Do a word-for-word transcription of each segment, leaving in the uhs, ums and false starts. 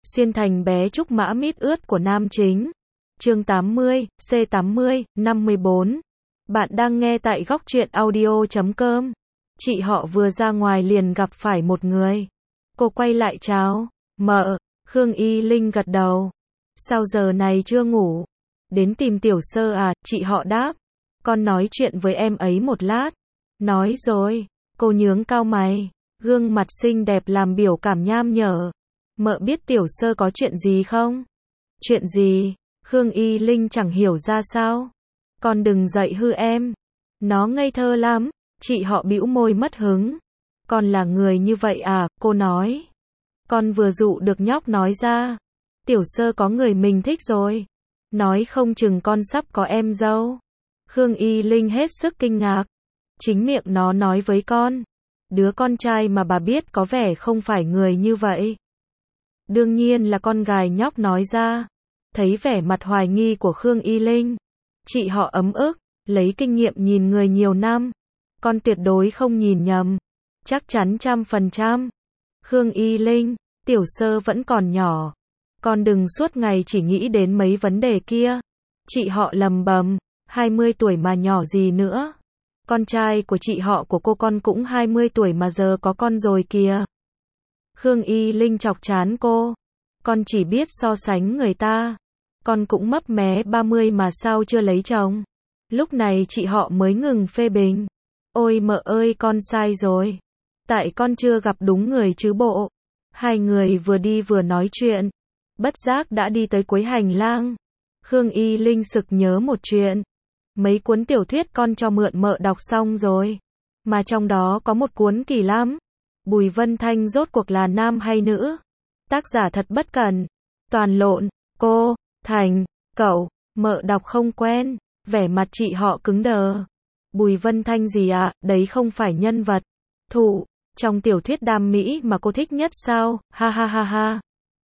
Xuyên thành bé trúc mã mít ướt của nam chính. Chương tám mươi, C tám mươi, năm mươi bốn. Bạn đang nghe tại góc truyện audio chấm com. Chị họ vừa ra ngoài liền gặp phải một người. Cô quay lại chào. Mợ. Khương Y Linh gật đầu. Sao giờ này chưa ngủ? Đến tìm tiểu sơ à? Chị họ đáp. Con nói chuyện với em ấy một lát. Nói rồi. Cô nhướng cao mày. Gương mặt xinh đẹp làm biểu cảm nham nhở. Mợ biết tiểu sơ có chuyện gì không? Chuyện gì? Khương Y Linh chẳng hiểu ra sao. Con đừng dạy hư em. Nó ngây thơ lắm. Chị họ bĩu môi mất hứng. Con là người như vậy à? Cô nói. Con vừa dụ được nhóc nói ra. Tiểu sơ có người mình thích rồi. Nói không chừng con sắp có em dâu. Khương Y Linh hết sức kinh ngạc. Chính miệng nó nói với con. Đứa con trai mà bà biết có vẻ không phải người như vậy. Đương nhiên là con gái nhóc nói ra. Thấy vẻ mặt hoài nghi của Khương Y Linh. Chị họ ấm ức, lấy kinh nghiệm nhìn người nhiều năm. Con tuyệt đối không nhìn nhầm. Chắc chắn trăm phần trăm. Khương Y Linh, tiểu sơ vẫn còn nhỏ. Con đừng suốt ngày chỉ nghĩ đến mấy vấn đề kia. Chị họ lầm bầm, hai mươi tuổi mà nhỏ gì nữa. Con trai của chị họ của cô con cũng hai mươi tuổi mà giờ có con rồi kìa. Khương Y Linh chọc chán cô. Con chỉ biết so sánh người ta. Con cũng mấp mé ba mươi mà sao chưa lấy chồng. Lúc này chị họ mới ngừng phê bình. Ôi mợ ơi con sai rồi. Tại con chưa gặp đúng người chứ bộ. Hai người vừa đi vừa nói chuyện. Bất giác đã đi tới cuối hành lang. Khương Y Linh sực nhớ một chuyện. Mấy cuốn tiểu thuyết con cho mượn mợ đọc xong rồi. Mà trong đó có một cuốn kỳ lắm. Bùi Vân Thanh rốt cuộc là nam hay nữ? Tác giả thật bất cẩn. Toàn lộn. Cô, Thành, cậu, mợ đọc không quen. Vẻ mặt chị họ cứng đờ. Bùi Vân Thanh gì ạ? À? Đấy không phải nhân vật Thụ trong tiểu thuyết đam mỹ mà cô thích nhất sao? Ha ha ha ha.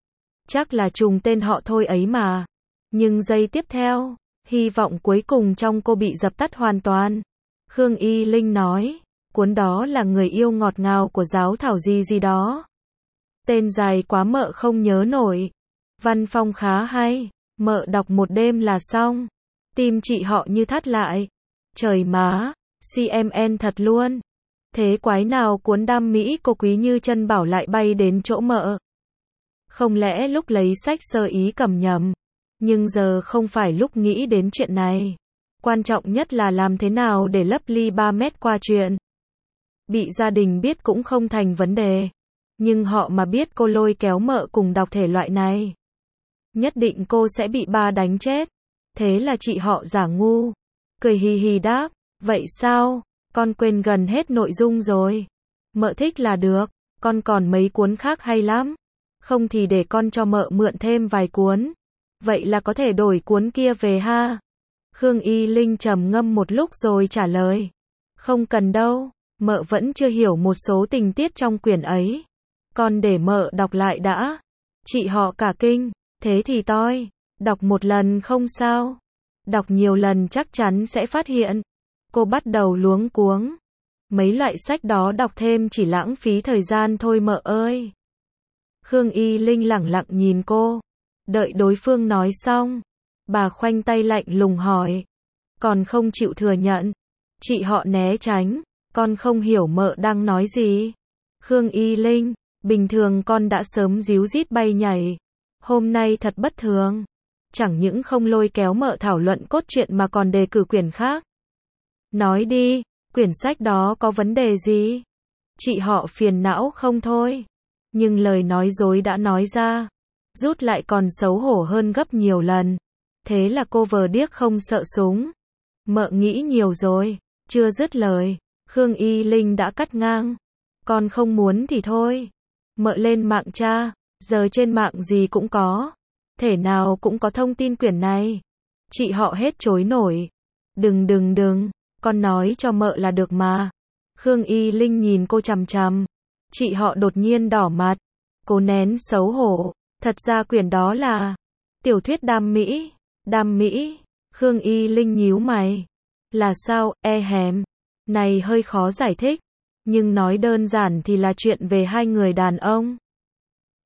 Chắc là trùng tên họ thôi ấy mà. Nhưng giây tiếp theo, hy vọng cuối cùng trong cô bị dập tắt hoàn toàn. Khương Y Linh nói, cuốn đó là người yêu ngọt ngào của giáo thảo gì gì đó. Tên dài quá mợ không nhớ nổi. Văn phong khá hay, mợ đọc một đêm là xong. Tim chị họ như thắt lại. Trời má, xê em en thật luôn. Thế quái nào cuốn đam mỹ cô quý như chân bảo lại bay đến chỗ mợ. Không lẽ lúc lấy sách sơ ý cầm nhầm. Nhưng giờ không phải lúc nghĩ đến chuyện này. Quan trọng nhất là làm thế nào để lấp ly ba mét qua chuyện. Bị gia đình biết cũng không thành vấn đề. Nhưng họ mà biết cô lôi kéo mợ cùng đọc thể loại này. Nhất định cô sẽ bị ba đánh chết. Thế là chị họ giả ngu. Cười hì hì đáp. Vậy sao? Con quên gần hết nội dung rồi. Mợ thích là được. Con còn mấy cuốn khác hay lắm. Không thì để con cho mợ mượn thêm vài cuốn. Vậy là có thể đổi cuốn kia về ha. Khương Y Linh trầm ngâm một lúc rồi trả lời. Không cần đâu. Mợ vẫn chưa hiểu một số tình tiết trong quyển ấy. Con để mợ đọc lại đã. Chị họ cả kinh. Thế thì toi. Đọc một lần không sao. Đọc nhiều lần chắc chắn sẽ phát hiện. Cô bắt đầu luống cuống. Mấy loại sách đó đọc thêm chỉ lãng phí thời gian thôi mợ ơi. Khương Y Linh lẳng lặng nhìn cô. Đợi đối phương nói xong. Bà khoanh tay lạnh lùng hỏi. Còn không chịu thừa nhận. Chị họ né tránh. Con không hiểu mợ đang nói gì. Khương Y Linh. Bình thường con đã sớm díu dít bay nhảy. Hôm nay thật bất thường. Chẳng những không lôi kéo mợ thảo luận cốt truyện mà còn đề cử quyển khác. Nói đi, quyển sách đó có vấn đề gì? Chị họ phiền não không thôi. Nhưng lời nói dối đã nói ra. Rút lại còn xấu hổ hơn gấp nhiều lần. Thế là cô vờ điếc không sợ súng. Mợ nghĩ nhiều rồi. Chưa dứt lời. Khương Y Linh đã cắt ngang. Con không muốn thì thôi. Mợ lên mạng tra. Giờ trên mạng gì cũng có. Thể nào cũng có thông tin quyển này. Chị họ hết chối nổi. Đừng đừng đừng. Con nói cho mợ là được mà. Khương Y Linh nhìn cô chằm chằm. Chị họ đột nhiên đỏ mặt. Cô nén xấu hổ. Thật ra quyển đó là tiểu thuyết đam mỹ. Đam mỹ. Khương Y Linh nhíu mày. Là sao, e hèm. Này hơi khó giải thích. Nhưng nói đơn giản thì là chuyện về hai người đàn ông.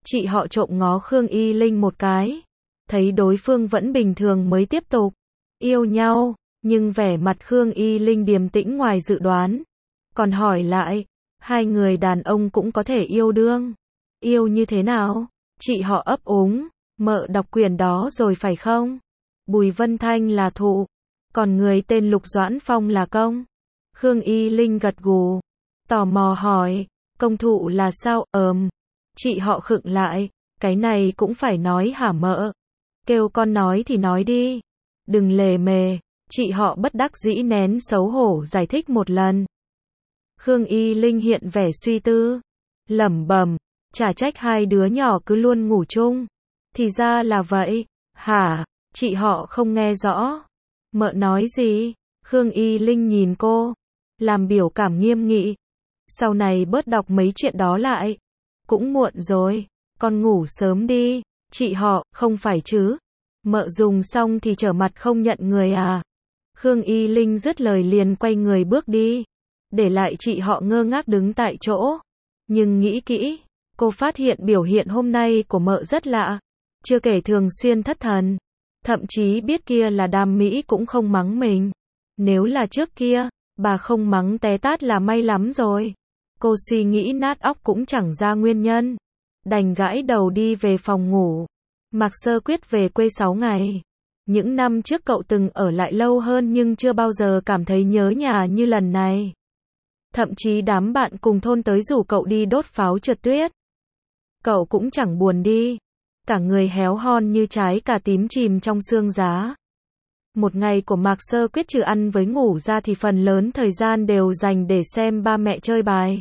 Chị họ trộm ngó Khương Y Linh một cái. Thấy đối phương vẫn bình thường mới tiếp tục. Yêu nhau, nhưng vẻ mặt Khương Y Linh điềm tĩnh ngoài dự đoán. Còn hỏi lại, hai người đàn ông cũng có thể yêu đương. Yêu như thế nào? Chị họ ấp úng, mợ đọc quyển đó rồi phải không? Bùi Vân Thanh là thụ, còn người tên Lục Doãn Phong là công. Khương Y Linh gật gù, tò mò hỏi, công thụ là sao? Ờm. Chị họ khựng lại, cái này cũng phải nói hả mợ? Kêu con nói thì nói đi. Đừng lề mề, chị họ bất đắc dĩ nén xấu hổ giải thích một lần. Khương Y Linh hiện vẻ suy tư, lẩm bẩm, chả trách hai đứa nhỏ cứ luôn ngủ chung. Thì ra là vậy, hả? Chị họ không nghe rõ. Mợ nói gì? Khương Y Linh nhìn cô, làm biểu cảm nghiêm nghị. Sau này bớt đọc mấy chuyện đó lại. Cũng muộn rồi, con ngủ sớm đi. Chị họ, không phải chứ? Mợ dùng xong thì trở mặt không nhận người à? Khương Y Linh dứt lời liền quay người bước đi, để lại chị họ ngơ ngác đứng tại chỗ. Nhưng nghĩ kỹ, cô phát hiện biểu hiện hôm nay của mợ rất lạ. Chưa kể thường xuyên thất thần, thậm chí biết kia là Đàm Mỹ cũng không mắng mình. Nếu là trước kia, bà không mắng té tát là may lắm rồi. Cô suy nghĩ nát óc cũng chẳng ra nguyên nhân. Đành gãi đầu đi về phòng ngủ. Mạc Sơ Quyết về quê sáu ngày. Những năm trước cậu từng ở lại lâu hơn nhưng chưa bao giờ cảm thấy nhớ nhà như lần này. Thậm chí đám bạn cùng thôn tới rủ cậu đi đốt pháo trượt tuyết. Cậu cũng chẳng buồn đi. Cả người héo hon như trái cà tím chìm trong sương giá. Một ngày của Mạc Sơ Quyết trừ ăn với ngủ ra thì phần lớn thời gian đều dành để xem ba mẹ chơi bài.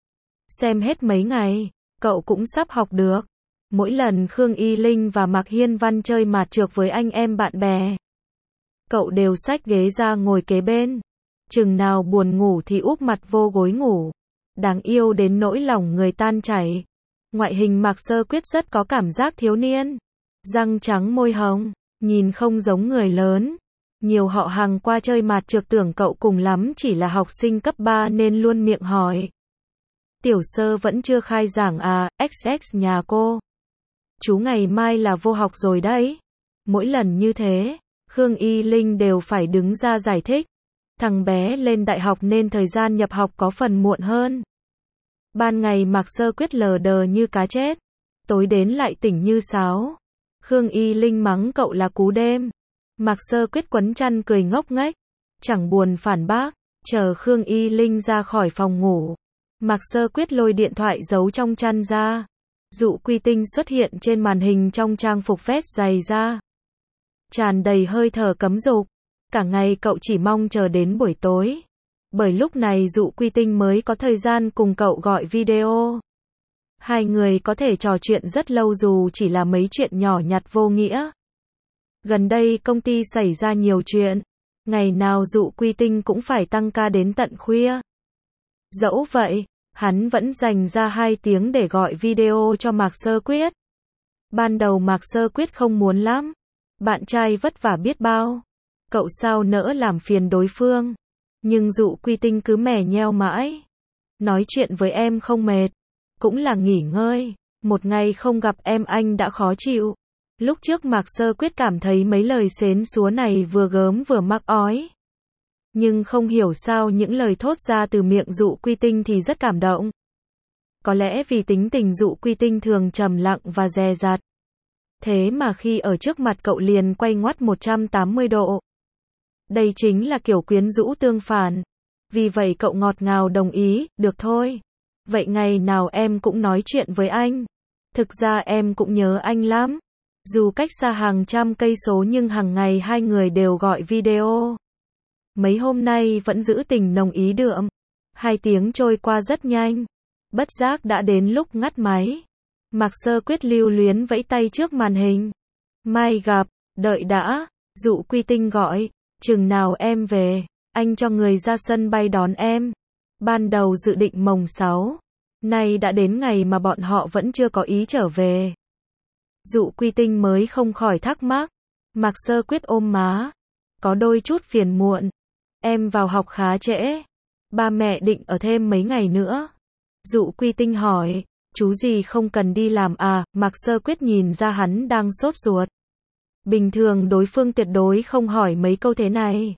Xem hết mấy ngày, cậu cũng sắp học được. Mỗi lần Khương Y Linh và Mạc Hiên Văn chơi mạt trược với anh em bạn bè, cậu đều xách ghế ra ngồi kế bên. Chừng nào buồn ngủ thì úp mặt vô gối ngủ. Đáng yêu đến nỗi lòng người tan chảy. Ngoại hình Mạc Sơ Quyết rất có cảm giác thiếu niên. Răng trắng môi hồng, nhìn không giống người lớn. Nhiều họ hàng qua chơi mạt trược tưởng cậu cùng lắm chỉ là học sinh cấp ba nên luôn miệng hỏi. Tiểu Sơ vẫn chưa khai giảng à? ích ích nhà cô. Chú ngày mai là vô học rồi đấy. Mỗi lần như thế, Khương Y Linh đều phải đứng ra giải thích. Thằng bé lên đại học nên thời gian nhập học có phần muộn hơn. Ban ngày Mạc Sơ Quyết lờ đờ như cá chết, tối đến lại tỉnh như sáo. Khương Y Linh mắng cậu là cú đêm. Mạc Sơ Quyết quấn chăn cười ngốc nghếch, chẳng buồn phản bác. Chờ Khương Y Linh ra khỏi phòng ngủ, Mạc Sơ Quyết lôi điện thoại giấu trong chăn ra. Dụ Quy Tinh xuất hiện trên màn hình trong trang phục vest dày da, tràn đầy hơi thở cấm dục. Cả ngày cậu chỉ mong chờ đến buổi tối, bởi lúc này Dụ Quy Tinh mới có thời gian cùng cậu gọi video. Hai người có thể trò chuyện rất lâu dù chỉ là mấy chuyện nhỏ nhặt vô nghĩa. Gần đây công ty xảy ra nhiều chuyện, ngày nào Dụ Quy Tinh cũng phải tăng ca đến tận khuya. Dẫu vậy, hắn vẫn dành ra hai tiếng để gọi video cho Mạc Sơ Quyết. Ban đầu Mạc Sơ Quyết không muốn lắm. Bạn trai vất vả biết bao. Cậu sao nỡ làm phiền đối phương. Nhưng Dụ Quy Tinh cứ mè nheo mãi. Nói chuyện với em không mệt. Cũng là nghỉ ngơi. Một ngày không gặp em anh đã khó chịu. Lúc trước Mạc Sơ Quyết cảm thấy mấy lời xến xúa này vừa gớm vừa mắc ói. Nhưng không hiểu sao những lời thốt ra từ miệng Dụ Quy Tinh thì rất cảm động. Có lẽ vì tính tình Dụ Quy Tinh thường trầm lặng và dè dặt. Thế mà khi ở trước mặt cậu liền quay ngoắt một trăm tám mươi độ. Đây chính là kiểu quyến rũ tương phản. Vì vậy cậu ngọt ngào đồng ý, được thôi. Vậy ngày nào em cũng nói chuyện với anh. Thực ra em cũng nhớ anh lắm. Dù cách xa hàng trăm cây số nhưng hàng ngày hai người đều gọi video. Mấy hôm nay vẫn giữ tình nồng ý đượm. Hai tiếng trôi qua rất nhanh. Bất giác đã đến lúc ngắt máy. Mạc Sơ Quyết lưu luyến vẫy tay trước màn hình. Mai gặp, đợi đã. Dụ Quy Tinh gọi. Chừng nào em về, anh cho người ra sân bay đón em. Ban đầu dự định mồng sáu. Nay đã đến ngày mà bọn họ vẫn chưa có ý trở về. Dụ Quy Tinh mới không khỏi thắc mắc. Mạc Sơ Quyết ôm má. Có đôi chút phiền muộn. Em vào học khá trễ. Ba mẹ định ở thêm mấy ngày nữa. Dụ Quy Tinh hỏi. Chú gì không cần đi làm à, Mạc Sơ Quyết nhìn ra hắn đang sốt ruột. Bình thường đối phương tuyệt đối không hỏi mấy câu thế này.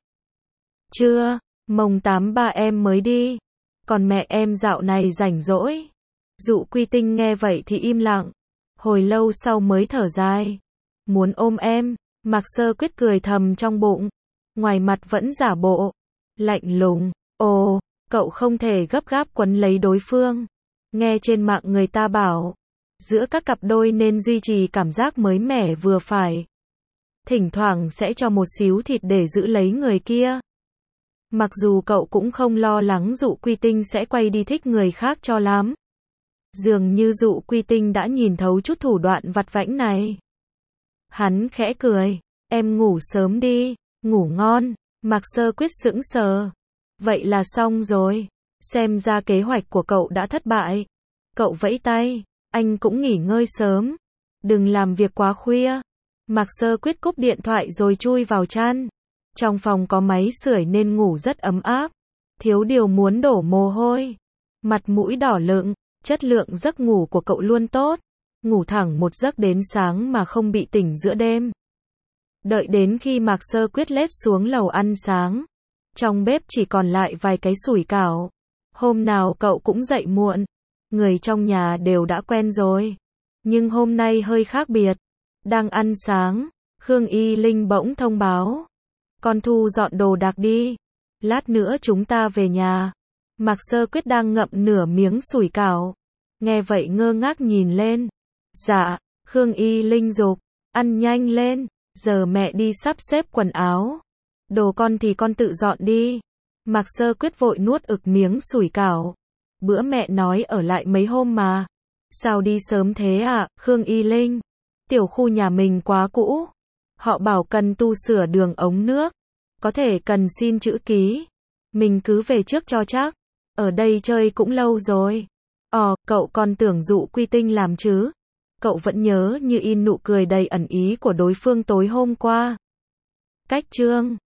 Chưa, mồng tám ba em mới đi. Còn mẹ em dạo này rảnh rỗi. Dụ Quy Tinh nghe vậy thì im lặng. Hồi lâu sau mới thở dài. Muốn ôm em, Mạc Sơ Quyết cười thầm trong bụng. Ngoài mặt vẫn giả bộ. Lạnh lùng, ồ, cậu không thể gấp gáp quấn lấy đối phương. Nghe trên mạng người ta bảo, giữa các cặp đôi nên duy trì cảm giác mới mẻ vừa phải. Thỉnh thoảng sẽ cho một xíu thịt để giữ lấy người kia. Mặc dù cậu cũng không lo lắng Dụ Quy Tinh sẽ quay đi thích người khác cho lắm. Dường như Dụ Quy Tinh đã nhìn thấu chút thủ đoạn vặt vãnh này. Hắn khẽ cười, em ngủ sớm đi, ngủ ngon. Mạc Sơ Quyết sững sờ. Vậy là xong rồi. Xem ra kế hoạch của cậu đã thất bại. Cậu vẫy tay, anh cũng nghỉ ngơi sớm. Đừng làm việc quá khuya. Mạc Sơ Quyết cúp điện thoại rồi chui vào chăn. Trong phòng có máy sưởi nên ngủ rất ấm áp. Thiếu điều muốn đổ mồ hôi. Mặt mũi đỏ lựng, chất lượng giấc ngủ của cậu luôn tốt. Ngủ thẳng một giấc đến sáng mà không bị tỉnh giữa đêm. Đợi đến khi Mạc Sơ Quyết lết xuống lầu ăn sáng. Trong bếp chỉ còn lại vài cái sủi cảo. Hôm nào cậu cũng dậy muộn. Người trong nhà đều đã quen rồi. Nhưng hôm nay hơi khác biệt. Đang ăn sáng, Khương Y Linh bỗng thông báo. Con Thu dọn đồ đạc đi. Lát nữa chúng ta về nhà. Mạc Sơ Quyết đang ngậm nửa miếng sủi cảo. Nghe vậy ngơ ngác nhìn lên. Dạ, Khương Y Linh giục. Ăn nhanh lên, giờ mẹ đi sắp xếp quần áo. Đồ con thì con tự dọn đi. Mạc Sơ Quyết vội nuốt ực miếng sủi cảo. Bữa mẹ nói ở lại mấy hôm mà. Sao đi sớm thế à, Khương Y Linh? Tiểu khu nhà mình quá cũ. Họ bảo cần tu sửa đường ống nước. Có thể cần xin chữ ký. Mình cứ về trước cho chắc. Ở đây chơi cũng lâu rồi. Ồ, cậu còn tưởng Dụ Quy Tinh làm chứ? Cậu vẫn nhớ như in nụ cười đầy ẩn ý của đối phương tối hôm qua. Cách chương